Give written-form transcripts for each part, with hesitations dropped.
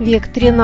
Век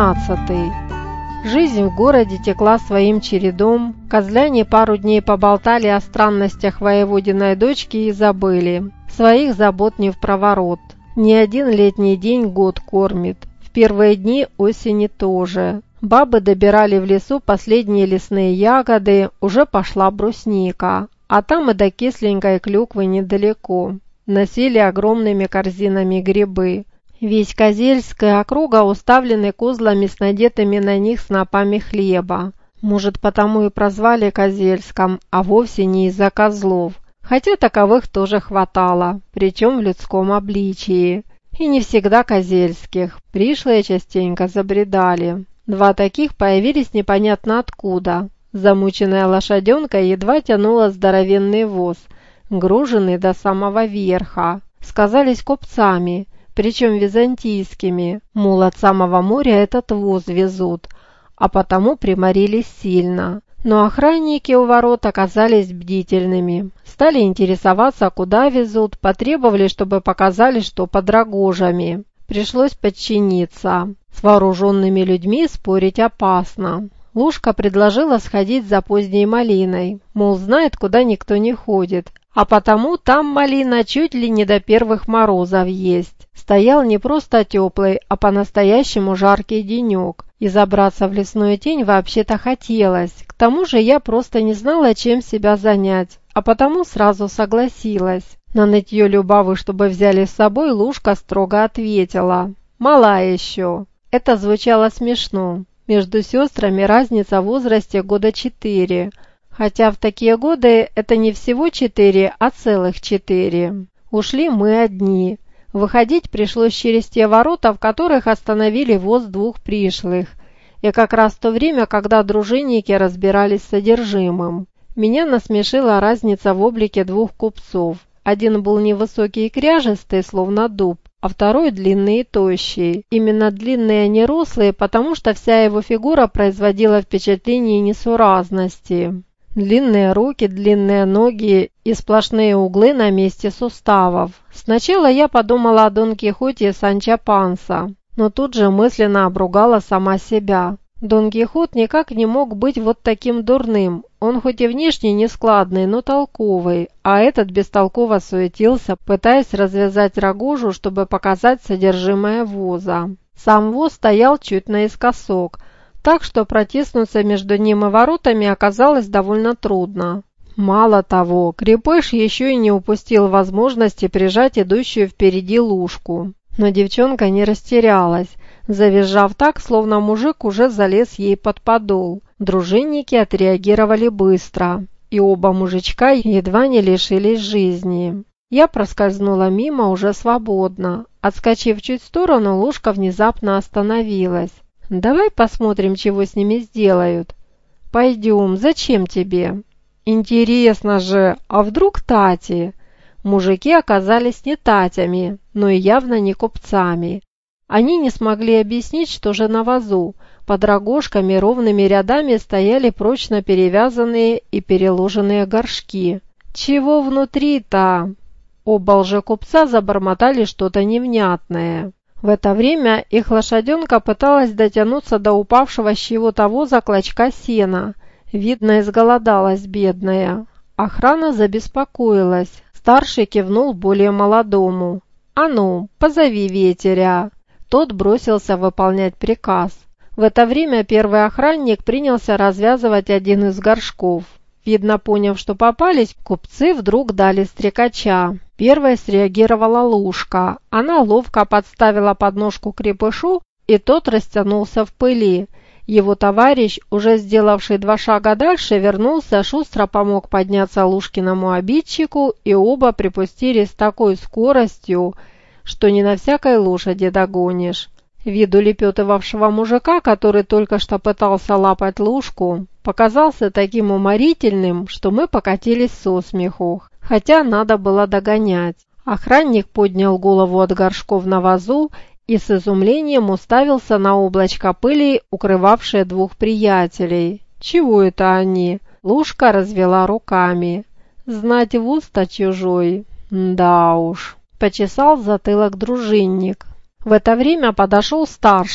13. Жизнь в городе текла своим чередом. Козляне пару дней поболтали о странностях воеводиной дочки и забыли. Своих забот не впроворот. Ни один летний день год кормит. В первые дни осени тоже. Бабы добирали в лесу последние лесные ягоды, уже пошла брусника. А там и до кисленькой клюквы недалеко. Носили огромными корзинами грибы. Весь Козельск и округа уставлены козлами с надетыми на них снопами хлеба. Может, потому и прозвали Козельском, а вовсе не из-за козлов. Хотя таковых тоже хватало, причем в людском обличии. И не всегда козельских, пришлые частенько забредали. Два таких появились непонятно откуда. Замученная лошаденка едва тянула здоровенный воз, груженный до самого верха. Сказались купцами, причем византийскими, мол, от самого моря этот воз везут, а потому приморились сильно. Но охранники у ворот оказались бдительными, стали интересоваться, куда везут, потребовали, чтобы показали, что под рогожами. Пришлось подчиниться. С вооруженными людьми спорить опасно. Лушка предложила сходить за поздней малиной, мол, знает, куда никто не ходит, а потому там малина чуть ли не до первых морозов есть. Стоял не просто теплый, а по-настоящему жаркий денек, и забраться в лесную тень вообще-то хотелось. К тому же я просто не знала, чем себя занять, а потому сразу согласилась. На нытье Любавы, чтобы взяли с собой, Лушка строго ответила: «Мала еще». Это звучало смешно. Между сестрами разница в возрасте года 4, хотя в такие годы это не всего 4, а целых 4. Ушли мы одни. Выходить пришлось через те ворота, в которых остановили воз двух пришлых, и как раз в то время, когда дружинники разбирались с содержимым. Меня насмешила разница в облике двух купцов. Один был невысокий и кряжестый, словно дуб, а второй длинный и тощий. Именно длинные, а не рослые, потому что вся его фигура производила впечатление несуразности. Длинные руки, длинные ноги и сплошные углы на месте суставов. Сначала я подумала о Дон Кихоте Санчо Панса, но тут же мысленно обругала сама себя. Дон Кихот никак не мог быть вот таким дурным. Он хоть и внешне нескладный, но толковый, а этот бестолково суетился, пытаясь развязать рогожу, чтобы показать содержимое воза. Сам воз стоял чуть наискосок, так что протиснуться между ним и воротами оказалось довольно трудно. Мало того, крепыш еще и не упустил возможности прижать идущую впереди Лушку. Но девчонка не растерялась, завизжав так, словно мужик уже залез ей под подол. Дружинники отреагировали быстро, и оба мужичка едва не лишились жизни. Я проскользнула мимо уже свободно. Отскочив чуть в сторону, Лушка внезапно остановилась. «Давай посмотрим, чего с ними сделают». «Пойдем, зачем тебе?» «Интересно же, а вдруг тати?» Мужики оказались не татями, но и явно не купцами. Они не смогли объяснить, что же на возу. Под рогожками ровными рядами стояли прочно перевязанные и переложенные горшки. «Чего внутри-то?» Оба лжекупца забормотали что-то невнятное. В это время их лошаденка пыталась дотянуться до упавшего с чего-то воза клочка сена. Видно, изголодалась бедная. Охрана забеспокоилась. Старший кивнул более молодому. «А ну, позови ветеря!» Тот бросился выполнять приказ. В это время первый охранник принялся развязывать один из горшков. Видно, поняв, что попались, купцы вдруг дали стрекача. Первой среагировала Лушка. Она ловко подставила подножку крепышу, и тот растянулся в пыли. Его товарищ, уже сделавший 2 шага дальше, вернулся, шустро помог подняться Лушкиному обидчику, и оба припустили с такой скоростью, что не на всякой лошади догонишь. Вид улепетывавшего мужика, который только что пытался лапать Лушку, показался таким уморительным, что мы покатились со смеху, хотя надо было догонять. Охранник поднял голову от горшков на возу и с изумлением уставился на облачко пыли, укрывавшее двух приятелей. «Чего это они?» Лушка развела руками. «Знать в уста чужой? Да уж». Почесал затылок дружинник. В это время подошел старший.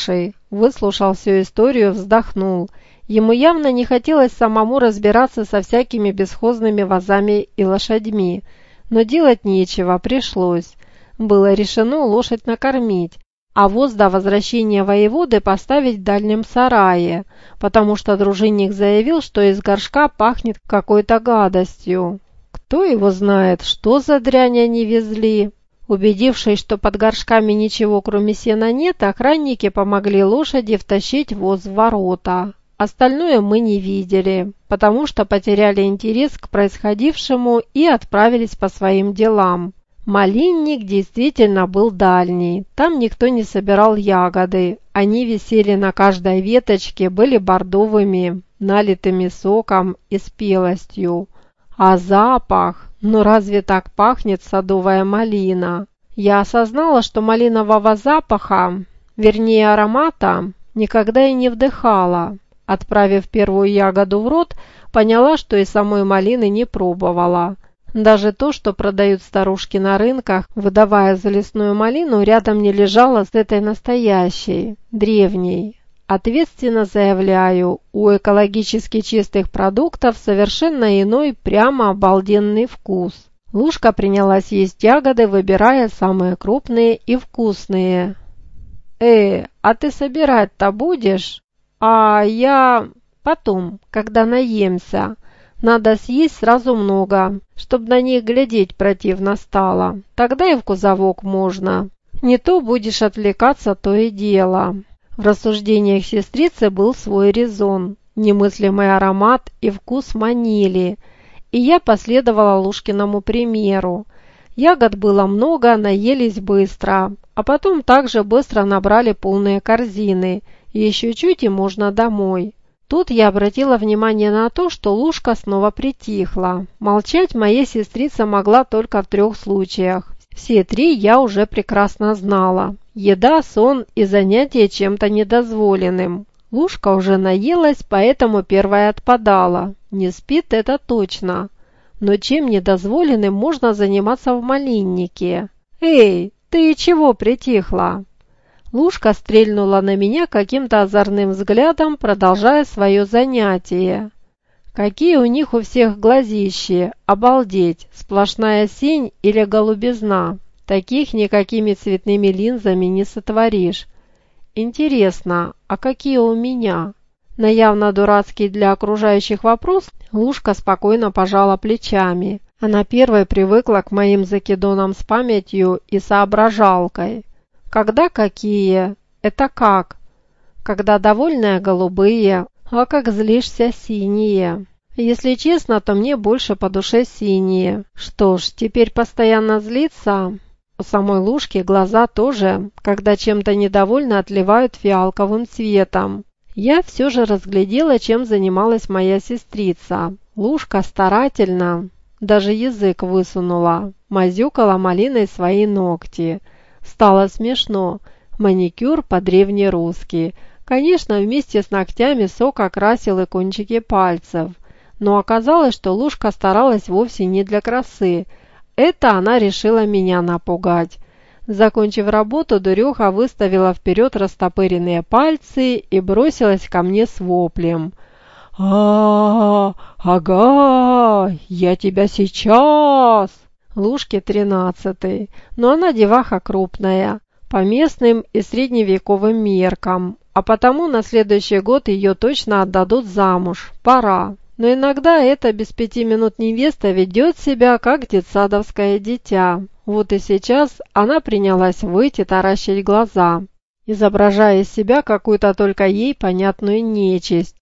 выслушал всю историю, вздохнул. Ему явно не хотелось самому разбираться со всякими бесхозными вазами и лошадьми, но делать нечего, пришлось. Было решено лошадь накормить, а воз до возвращения воеводы поставить в дальнем сарае, потому что дружинник заявил, что из горшка пахнет какой-то гадостью. Кто его знает, что за дрянь они везли? Убедившись, что под горшками ничего кроме сена нет, охранники помогли лошади втащить воз в ворота. Остальное мы не видели, потому что потеряли интерес к происходившему и отправились по своим делам. Малинник действительно был дальний, там никто не собирал ягоды, они висели на каждой веточке, были бордовыми, налитыми соком и спелостью. А запах, ну разве так пахнет садовая малина? Я осознала, что малинового запаха, вернее аромата, никогда и не вдыхала. Отправив первую ягоду в рот, поняла, что и самой малины не пробовала. Даже то, что продают старушки на рынках, выдавая за лесную малину, рядом не лежало с этой настоящей, древней. Ответственно заявляю, у экологически чистых продуктов совершенно иной, прямо обалденный вкус. Лушка принялась есть ягоды, выбирая самые крупные и вкусные. А ты собирать-то будешь? А я... потом, когда наемся. Надо съесть сразу много, чтобы на них глядеть противно стало. Тогда и в кузовок можно. Не то будешь отвлекаться, то и дело. В рассуждениях сестрицы был свой резон. Немыслимый аромат и вкус манили. И я последовала Лушкиному примеру. Ягод было много, наелись быстро. А потом также быстро набрали полные корзины. Еще чуть и можно домой. Тут я обратила внимание на то, что Лушка снова притихла. Молчать моя сестрица могла только в 3 случаях. Все 3 я уже прекрасно знала. Еда, сон и занятие чем-то недозволенным. Лушка уже наелась, поэтому первая отпадала. Не спит, это точно. Но чем недозволенным можно заниматься в малиннике? Эй, ты чего притихла? Лушка стрельнула на меня каким-то озорным взглядом, продолжая свое занятие. Какие у них у всех глазищи, обалдеть, сплошная синь или голубизна. Таких никакими цветными линзами не сотворишь. Интересно, а какие у меня? На явно дурацкий для окружающих вопрос Лушка спокойно пожала плечами. Она первой привыкла к моим закидонам с памятью и соображалкой. Когда какие? Это как? Когда довольные голубые, а как злишься синие. Если честно, то мне больше по душе синие. Что ж, теперь постоянно злиться? У самой Лушки глаза тоже, когда чем-то недовольны, отливают фиалковым цветом. Я все же разглядела, чем занималась моя сестрица. Лушка старательно, даже язык высунула, мазюкала малиной свои ногти. Стало смешно. Маникюр по-древнерусски. Конечно, вместе с ногтями сок окрасил и кончики пальцев. Но оказалось, что Лушка старалась вовсе не для красы. Это она решила меня напугать. Закончив работу, дуреха выставила вперед растопыренные пальцы и бросилась ко мне с воплем. Ага, я тебя сейчас!» Лушке 13, но она деваха крупная, по местным и средневековым меркам, а потому на следующий год ее точно отдадут замуж, пора. Но иногда эта без 5 минут невеста ведет себя, как детсадовское дитя. Вот и сейчас она принялась выть и таращить глаза, изображая из себя какую-то только ей понятную нечисть.